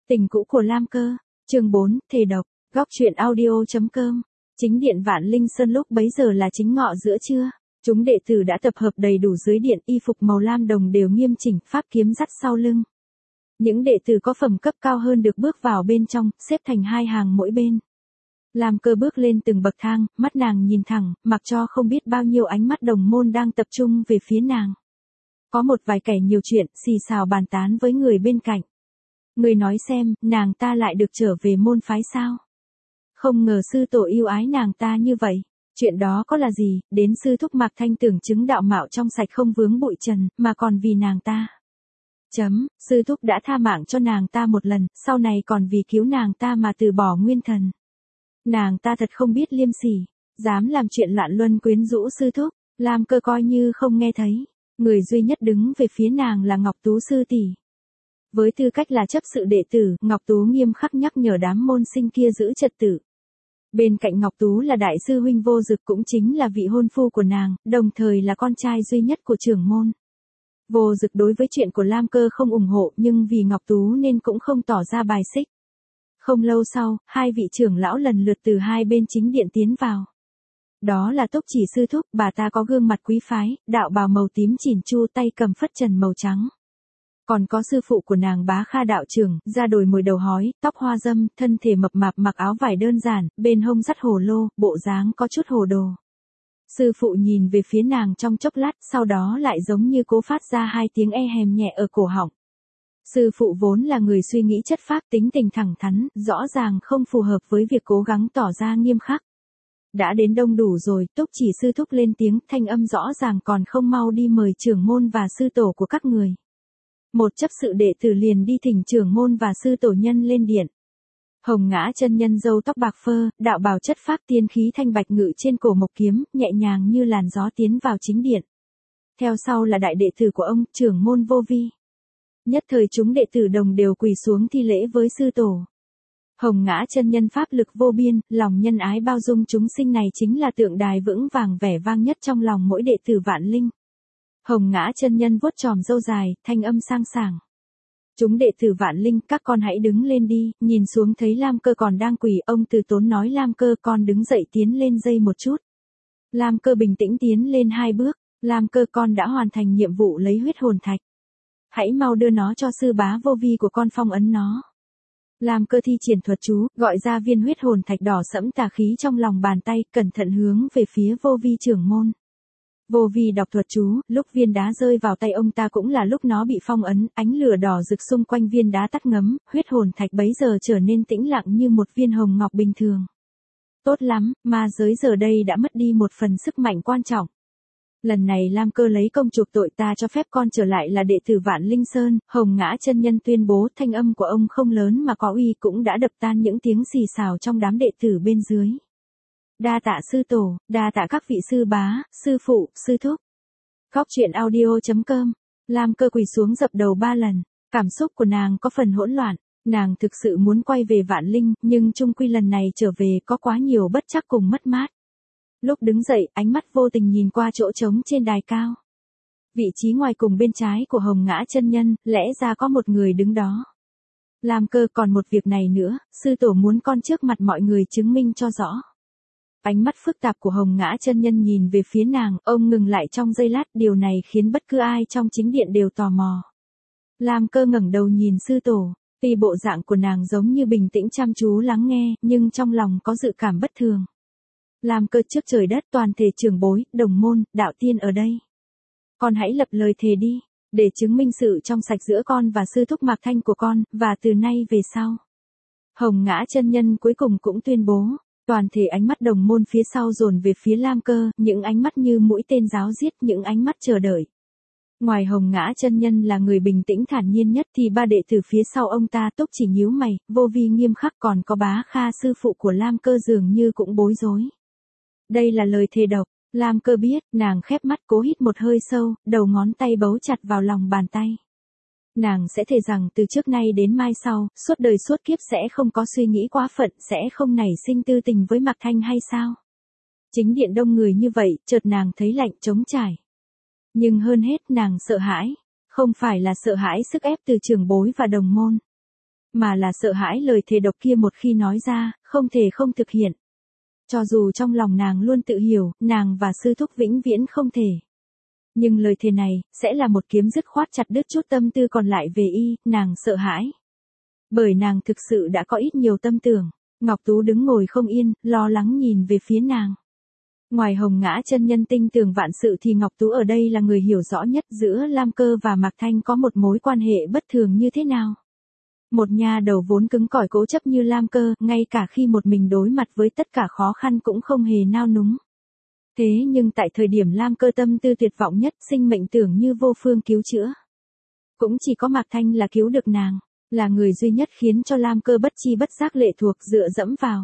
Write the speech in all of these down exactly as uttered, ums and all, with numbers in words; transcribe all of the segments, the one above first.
Tình cũ của Lam Cơ, chương bốn, thề độc, góc truyện audio.com. Chính điện Vạn Linh Sơn lúc bấy giờ là chính ngọ giữa trưa. Chúng đệ tử đã tập hợp đầy đủ dưới điện, y phục màu lam đồng đều nghiêm chỉnh, pháp kiếm dắt sau lưng. Những đệ tử có phẩm cấp cao hơn được bước vào bên trong, xếp thành hai hàng mỗi bên. Lam Cơ bước lên từng bậc thang, mắt nàng nhìn thẳng, mặc cho không biết bao nhiêu ánh mắt đồng môn đang tập trung về phía nàng. Có một vài kẻ nhiều chuyện, xì xào bàn tán với người bên cạnh. Người nói xem, nàng ta lại được trở về môn phái sao? Không ngờ sư tổ yêu ái nàng ta như vậy. Chuyện đó có là gì, đến sư thúc Mạc Thanh tưởng chứng đạo mạo trong sạch không vướng bụi trần, mà còn vì nàng ta. Chấm, sư thúc đã tha mạng cho nàng ta một lần, sau này còn vì cứu nàng ta mà từ bỏ nguyên thần. Nàng ta thật không biết liêm sỉ, dám làm chuyện loạn luân quyến rũ sư thúc. Lam Cơ coi như không nghe thấy. Người duy nhất đứng về phía nàng là Ngọc Tú sư tỷ. Với tư cách là chấp sự đệ tử, Ngọc Tú nghiêm khắc nhắc nhở đám môn sinh kia giữ trật tự. Bên cạnh Ngọc Tú là đại sư huynh Vô Dực, cũng chính là vị hôn phu của nàng, đồng thời là con trai duy nhất của trưởng môn. Vô Dực đối với chuyện của Lam Cơ không ủng hộ, nhưng vì Ngọc Tú nên cũng không tỏ ra bài xích. Không lâu sau, hai vị trưởng lão lần lượt từ hai bên chính điện tiến vào. Đó là Túc Chỉ sư thúc, bà ta có gương mặt quý phái, đạo bào màu tím chỉn chu, tay cầm phất trần màu trắng. Còn có sư phụ của nàng Bá Kha đạo trưởng, da đồi mồi đầu hói, tóc hoa dâm, thân thể mập mạp, mặc áo vải đơn giản, bên hông dắt hồ lô, bộ dáng có chút hồ đồ. Sư phụ nhìn về phía nàng trong chốc lát, sau đó lại giống như cố phát ra hai tiếng e hèm nhẹ ở cổ họng. Sư phụ vốn là người suy nghĩ chất phác, tính tình thẳng thắn, rõ ràng không phù hợp với việc cố gắng tỏ ra nghiêm khắc. Đã đến đông đủ rồi, Túc Chỉ sư thúc lên tiếng, thanh âm rõ ràng, còn không mau đi mời trưởng môn và sư tổ của các người. Một chấp sự đệ tử liền đi thỉnh trưởng môn và sư tổ nhân lên điện. Hồng Ngã chân nhân râu tóc bạc phơ, đạo bào chất phác, tiên khí thanh bạch ngự trên cổ mộc kiếm, nhẹ nhàng như làn gió tiến vào chính điện. Theo sau là đại đệ tử của ông, trưởng môn Vô Vi. Nhất thời chúng đệ tử đồng đều quỳ xuống thi lễ với sư tổ. Hồng Ngã chân nhân pháp lực vô biên, lòng nhân ái bao dung chúng sinh này chính là tượng đài vững vàng vẻ vang nhất trong lòng mỗi đệ tử Vạn Linh. Hồng Ngã chân nhân vuốt chòm râu dài, thanh âm sang sảng. Chúng đệ tử Vạn Linh, các con hãy đứng lên đi. Nhìn xuống thấy Lam Cơ còn đang quỳ, ông từ tốn nói Lam Cơ, con đứng dậy tiến lên dây một chút. Lam Cơ bình tĩnh tiến lên hai bước. Lam Cơ, con đã hoàn thành nhiệm vụ lấy huyết hồn thạch. Hãy mau đưa nó cho sư bá Vô Vi của con phong ấn nó. Lam Cơ thi triển thuật chú, gọi ra viên huyết hồn thạch đỏ sẫm tà khí trong lòng bàn tay, cẩn thận hướng về phía Vô Vi trưởng môn. Vô Vi đọc thuật chú, lúc viên đá rơi vào tay ông ta cũng là lúc nó bị phong ấn, ánh lửa đỏ rực xung quanh viên đá tắt ngấm, huyết hồn thạch bấy giờ trở nên tĩnh lặng như một viên hồng ngọc bình thường. Tốt lắm, ma giới giờ đây đã mất đi một phần sức mạnh quan trọng. Lần này Lam Cơ lấy công chuộc tội, ta cho phép con trở lại là đệ tử Vạn Linh Sơn. Hồng Ngã chân nhân tuyên bố, thanh âm của ông không lớn mà có uy, cũng đã đập tan những tiếng xì xào trong đám đệ tử bên dưới. Đa tạ sư tổ, đa tạ các vị sư bá, sư phụ, sư thúc. Góc truyện audio.com. Lam Cơ quỳ xuống dập đầu ba lần. Cảm xúc của nàng có phần hỗn loạn. Nàng thực sự muốn quay về Vạn Linh, nhưng chung quy lần này trở về có quá nhiều bất trắc cùng mất mát. Lúc đứng dậy, ánh mắt vô tình nhìn qua chỗ trống trên đài cao. Vị trí ngoài cùng bên trái của Hồng Ngã chân nhân, lẽ ra có một người đứng đó. Lam Cơ, còn một việc này nữa, sư tổ muốn con trước mặt mọi người chứng minh cho rõ. Ánh mắt phức tạp của Hồng Ngã chân nhân nhìn về phía nàng, ông ngừng lại trong giây lát, điều này khiến bất cứ ai trong chính điện đều tò mò. Lam Cơ ngẩng đầu nhìn sư tổ, tuy bộ dạng của nàng giống như bình tĩnh chăm chú lắng nghe, nhưng trong lòng có dự cảm bất thường. Lam Cơ, trước trời đất, toàn thể trưởng bối, đồng môn, đạo tiên ở đây. Con hãy lập lời thề đi, để chứng minh sự trong sạch giữa con và sư thúc Mạc Thanh của con, và từ nay về sau. Hồng Ngã chân nhân cuối cùng cũng tuyên bố. Toàn thể ánh mắt đồng môn phía sau dồn về phía Lam Cơ, những ánh mắt như mũi tên giáo giết, những ánh mắt chờ đợi. Ngoài Hồng Ngã chân nhân là người bình tĩnh thản nhiên nhất thì ba đệ tử phía sau ông ta, Túc Chỉ nhíu mày, Vô Vi nghiêm khắc, còn có Bá Kha sư phụ của Lam Cơ dường như cũng bối rối. Đây là lời thề độc. Lam Cơ biết, nàng khép mắt cố hít một hơi sâu, đầu ngón tay bấu chặt vào lòng bàn tay. Nàng sẽ thề rằng từ trước nay đến mai sau, suốt đời suốt kiếp sẽ không có suy nghĩ quá phận, sẽ không nảy sinh tư tình với Mạc Thanh hay sao? Chính điện đông người như vậy, chợt nàng thấy lạnh trống trải. Nhưng hơn hết nàng sợ hãi, không phải là sợ hãi sức ép từ trưởng bối và đồng môn. mà là sợ hãi lời thề độc kia một khi nói ra, không thể không thực hiện. Cho dù trong lòng nàng luôn tự hiểu, nàng và sư thúc vĩnh viễn không thể. Nhưng lời thề này, sẽ là một kiếm dứt khoát chặt đứt chút tâm tư còn lại về y, nàng sợ hãi. Bởi nàng thực sự đã có ít nhiều tâm tưởng. Ngọc Tú đứng ngồi không yên, lo lắng nhìn về phía nàng. Ngoài Hồng Ngã chân nhân tinh tường vạn sự thì Ngọc Tú ở đây là người hiểu rõ nhất giữa Lam Cơ và Mạc Thanh có một mối quan hệ bất thường như thế nào. Một nha đầu vốn cứng cỏi cố chấp như Lam Cơ, ngay cả khi một mình đối mặt với tất cả khó khăn cũng không hề nao núng. Thế nhưng tại thời điểm Lam Cơ tâm tư tuyệt vọng nhất, sinh mệnh tưởng như vô phương cứu chữa. Cũng chỉ có Mạc Thanh là cứu được nàng, là người duy nhất khiến cho Lam Cơ bất chi bất giác lệ thuộc dựa dẫm vào.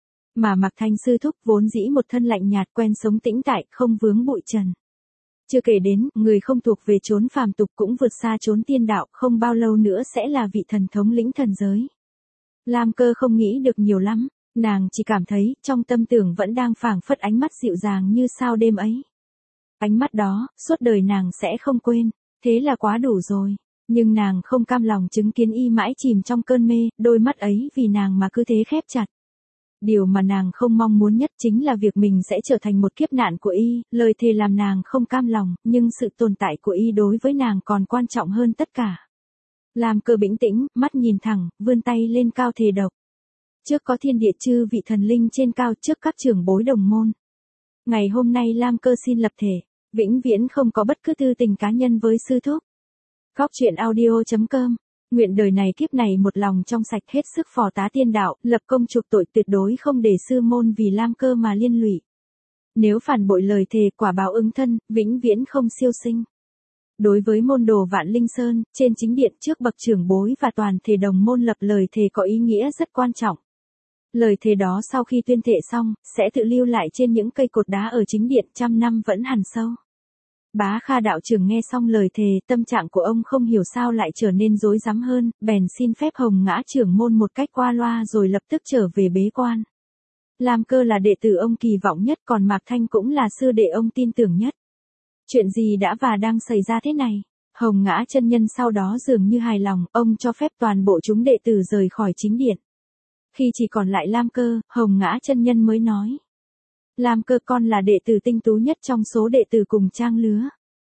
Mà Mạc Thanh sư thúc vốn dĩ một thân lạnh nhạt quen sống tĩnh tại, không vướng bụi trần. Chưa kể đến, người không thuộc về chốn phàm tục cũng vượt xa chốn tiên đạo, không bao lâu nữa sẽ là vị thần thống lĩnh thần giới. Lam Cơ không nghĩ được nhiều lắm, nàng chỉ cảm thấy, trong tâm tưởng vẫn đang phảng phất ánh mắt dịu dàng như sao đêm ấy. Ánh mắt đó, suốt đời nàng sẽ không quên, thế là quá đủ rồi. Nhưng nàng không cam lòng chứng kiến y mãi chìm trong cơn mê, đôi mắt ấy vì nàng mà cứ thế khép chặt. Điều mà nàng không mong muốn nhất chính là việc mình sẽ trở thành một kiếp nạn của y, lời thề làm nàng không cam lòng, nhưng sự tồn tại của y đối với nàng còn quan trọng hơn tất cả. Lam Cơ bình tĩnh, mắt nhìn thẳng, vươn tay lên cao thề độc. Trước có thiên địa chư vị thần linh trên cao, trước các trưởng bối đồng môn. Ngày hôm nay Lam Cơ xin lập thể, vĩnh viễn không có bất cứ tư tình cá nhân với sư thúc. Góc truyện audio chấm com. Nguyện đời này kiếp này một lòng trong sạch hết sức phò tá tiên đạo, lập công chuộc tội, tuyệt đối không để sư môn vì Lam Cơ mà liên lụy. Nếu phản bội lời thề, quả báo ứng thân, vĩnh viễn không siêu sinh. Đối với môn đồ Vạn Linh Sơn, trên chính điện trước bậc trưởng bối và toàn thể đồng môn lập lời thề có ý nghĩa rất quan trọng. Lời thề đó sau khi tuyên thệ xong, sẽ tự lưu lại trên những cây cột đá ở chính điện, trăm năm vẫn hằn sâu. Bá Kha đạo trưởng nghe xong lời thề, tâm trạng của ông không hiểu sao lại trở nên rối rắm hơn, bèn xin phép Hồng Ngã trưởng môn một cách qua loa rồi lập tức trở về bế quan. Lam Cơ là đệ tử ông kỳ vọng nhất, còn Mạc Thanh cũng là sư đệ ông tin tưởng nhất. Chuyện gì đã và đang xảy ra thế này? Hồng Ngã chân nhân sau đó dường như hài lòng, ông cho phép toàn bộ chúng đệ tử rời khỏi chính điện. Khi chỉ còn lại Lam Cơ, Hồng Ngã chân nhân mới nói. Lam Cơ, con là đệ tử tinh tú nhất trong số đệ tử cùng trang lứa.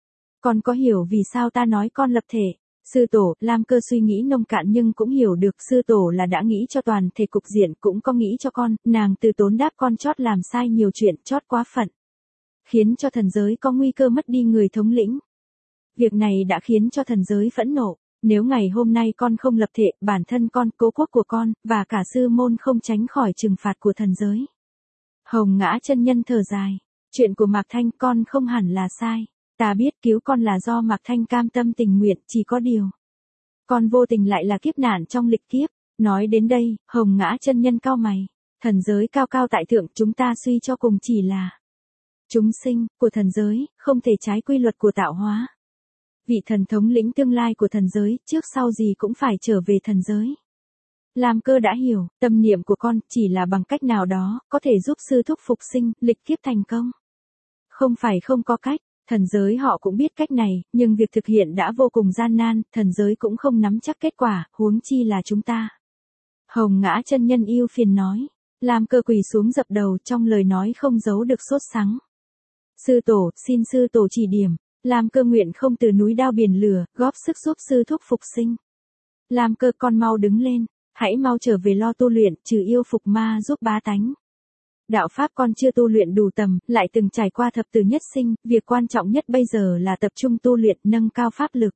Con có hiểu vì sao ta nói con lập thể? Sư tổ, Lam Cơ suy nghĩ nông cạn nhưng cũng hiểu được sư tổ là đã nghĩ cho toàn thể cục diện, cũng có nghĩ cho con, nàng từ tốn đáp con chót làm sai nhiều chuyện, chót quá phận. Khiến cho thần giới có nguy cơ mất đi người thống lĩnh. Việc này đã khiến cho thần giới phẫn nộ. Nếu ngày hôm nay con không lập thể, bản thân con, cố quốc của con, và cả sư môn không tránh khỏi trừng phạt của thần giới. Hồng Ngã chân nhân thở dài. Chuyện của Mạc Thanh con không hẳn là sai. Ta biết cứu con là do Mạc Thanh cam tâm tình nguyện, chỉ có điều. Con vô tình lại là kiếp nạn trong lịch kiếp. Nói đến đây, Hồng Ngã chân nhân cau mày. Thần giới cao cao tại thượng, chúng ta suy cho cùng chỉ là chúng sinh của thần giới, không thể trái quy luật của tạo hóa. Vị thần thống lĩnh tương lai của thần giới, trước sau gì cũng phải trở về thần giới. Lam Cơ đã hiểu, tâm niệm của con chỉ là bằng cách nào đó, có thể giúp sư thúc phục sinh, lịch kiếp thành công. Không phải không có cách, thần giới họ cũng biết cách này, nhưng việc thực hiện đã vô cùng gian nan, thần giới cũng không nắm chắc kết quả, huống chi là chúng ta. Hồng Ngã chân nhân yêu phiền nói. Lam Cơ quỳ xuống dập đầu, trong lời nói không giấu được sốt sắng. Sư tổ, xin sư tổ chỉ điểm. Lam Cơ nguyện không từ núi đao biển lửa, góp sức giúp sư thúc phục sinh. Lam Cơ, con mau đứng lên, hãy mau trở về lo tu luyện, trừ yêu phục ma giúp bá tánh. Đạo pháp con chưa tu luyện đủ tầm, lại từng trải qua thập tử nhất sinh, việc quan trọng nhất bây giờ là tập trung tu luyện, nâng cao pháp lực.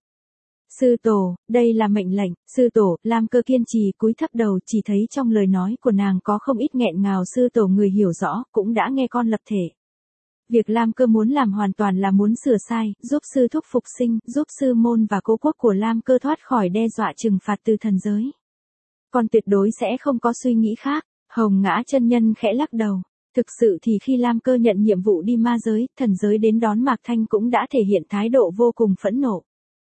Sư tổ, đây là mệnh lệnh. Sư tổ, Lam Cơ kiên trì cúi thấp đầu, chỉ thấy trong lời nói của nàng có không ít nghẹn ngào. Sư tổ người hiểu rõ, cũng đã nghe con lập thể. Việc Lam Cơ muốn làm hoàn toàn là muốn sửa sai, giúp sư thúc phục sinh, giúp sư môn và cố quốc của Lam Cơ thoát khỏi đe dọa trừng phạt từ thần giới. Con tuyệt đối sẽ không có suy nghĩ khác. Hồng Ngã chân nhân khẽ lắc đầu. Thực sự thì khi Lam Cơ nhận nhiệm vụ đi ma giới, thần giới đến đón Mạc Thanh cũng đã thể hiện thái độ vô cùng phẫn nộ.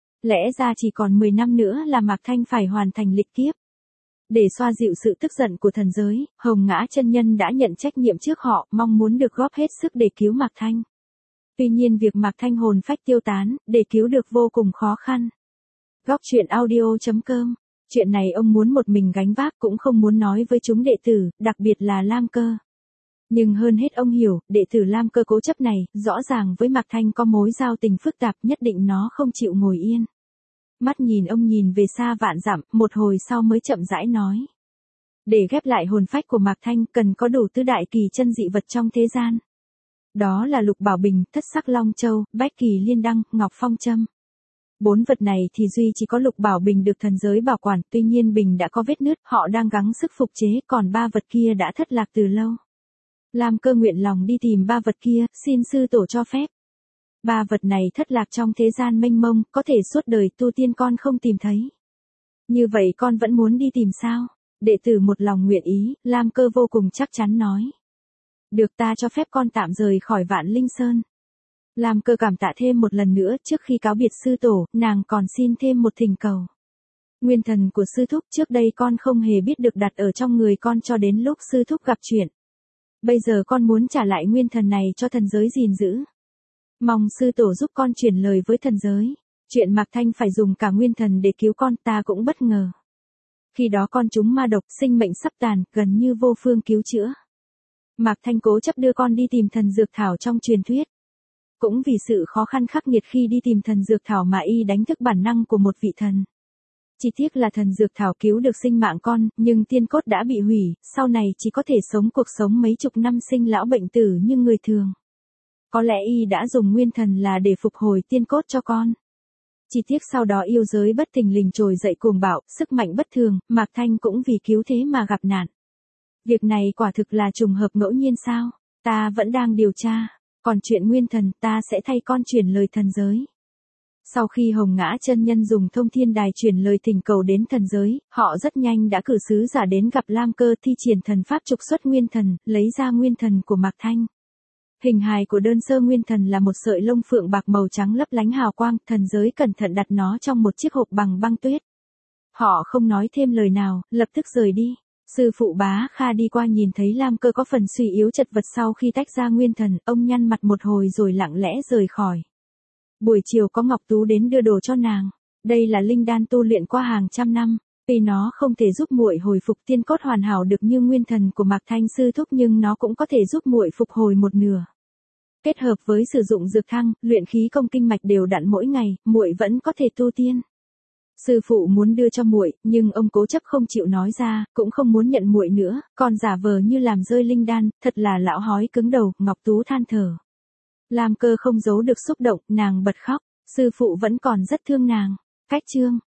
Lẽ ra chỉ còn mười năm nữa là Mạc Thanh phải hoàn thành lịch kiếp. Để xoa dịu sự tức giận của thần giới, Hồng Ngã chân nhân đã nhận trách nhiệm trước họ, mong muốn được góp hết sức để cứu Mạc Thanh. Tuy nhiên việc Mạc Thanh hồn phách tiêu tán, để cứu được vô cùng khó khăn. Góc truyện audio chấm com Chuyện này ông muốn một mình gánh vác cũng không muốn nói với chúng đệ tử, đặc biệt là Lam Cơ. Nhưng hơn hết ông hiểu, đệ tử Lam Cơ cố chấp này, rõ ràng với Mạc Thanh có mối giao tình phức tạp, nhất định nó không chịu ngồi yên. Mắt nhìn ông nhìn về xa vạn dặm, một hồi sau mới chậm rãi nói. Để ghép lại hồn phách của Mạc Thanh cần có đủ tứ đại kỳ chân dị vật trong thế gian. Đó là Lục Bảo Bình, Thất Sắc Long Châu, Bách Kỳ Liên Đăng, Ngọc Phong Châm. Bốn vật này thì duy chỉ có Lục Bảo Bình được thần giới bảo quản, tuy nhiên bình đã có vết nứt, họ đang gắng sức phục chế, còn ba vật kia đã thất lạc từ lâu. Lam Cơ nguyện lòng đi tìm ba vật kia, xin sư tổ cho phép. Ba vật này thất lạc trong thế gian mênh mông, có thể suốt đời tu tiên con không tìm thấy. Như vậy con vẫn muốn đi tìm sao? Đệ tử một lòng nguyện ý, Lam Cơ vô cùng chắc chắn nói. Được, ta cho phép con tạm rời khỏi Vạn Linh Sơn. Lam Cơ cảm tạ thêm một lần nữa, trước khi cáo biệt sư tổ, nàng còn xin thêm một thỉnh cầu. Nguyên thần của sư thúc trước đây con không hề biết được đặt ở trong người con cho đến lúc sư thúc gặp chuyện. Bây giờ con muốn trả lại nguyên thần này cho thần giới gìn giữ. Mong sư tổ giúp con truyền lời với thần giới. Chuyện Mạc Thanh phải dùng cả nguyên thần để cứu con ta cũng bất ngờ. Khi đó con trúng ma độc, sinh mệnh sắp tàn, gần như vô phương cứu chữa. Mạc Thanh cố chấp đưa con đi tìm thần dược thảo trong truyền thuyết. Cũng vì sự khó khăn khắc nghiệt khi đi tìm thần dược thảo mà y đánh thức bản năng của một vị thần. Chỉ tiếc là thần dược thảo cứu được sinh mạng con, nhưng tiên cốt đã bị hủy, sau này chỉ có thể sống cuộc sống mấy chục năm sinh lão bệnh tử như người thường. Có lẽ y đã dùng nguyên thần là để phục hồi tiên cốt cho con. Chỉ tiếc sau đó yêu giới bất thình lình trồi dậy cuồng bạo, sức mạnh bất thường, Mạc Thanh cũng vì cứu thế mà gặp nạn. Việc này quả thực là trùng hợp ngẫu nhiên sao? Ta vẫn đang điều tra, còn chuyện nguyên thần ta sẽ thay con truyền lời thần giới. Sau khi Hồng Ngã chân nhân dùng thông thiên đài truyền lời thỉnh cầu đến thần giới, họ rất nhanh đã cử sứ giả đến gặp Lam Cơ thi triển thần pháp trục xuất nguyên thần, lấy ra nguyên thần của Mạc Thanh. Hình hài của đơn sơ nguyên thần là một sợi lông phượng bạc màu trắng lấp lánh hào quang, thần giới cẩn thận đặt nó trong một chiếc hộp bằng băng tuyết. Họ không nói thêm lời nào, lập tức rời đi. Sư phụ Bá Kha đi qua nhìn thấy Lam Cơ có phần suy yếu chật vật sau khi tách ra nguyên thần, ông nhăn mặt một hồi rồi lặng lẽ rời khỏi. Buổi chiều có Ngọc Tú đến đưa đồ cho nàng. Đây là linh đan tu luyện qua hàng trăm năm, tuy nó không thể giúp muội hồi phục tiên cốt hoàn hảo được như nguyên thần của Mạc Thanh sư thúc nhưng nó cũng có thể giúp muội phục hồi một nửa. Kết hợp với sử dụng dược thăng, luyện khí công kinh mạch đều đặn mỗi ngày, muội vẫn có thể tu tiên. Sư phụ muốn đưa cho muội, nhưng ông cố chấp không chịu nói ra, cũng không muốn nhận muội nữa, còn giả vờ như làm rơi linh đan, thật là lão hói cứng đầu, Ngọc Tú than thở. Lam Cơ không giấu được xúc động, nàng bật khóc, sư phụ vẫn còn rất thương nàng. Cách chương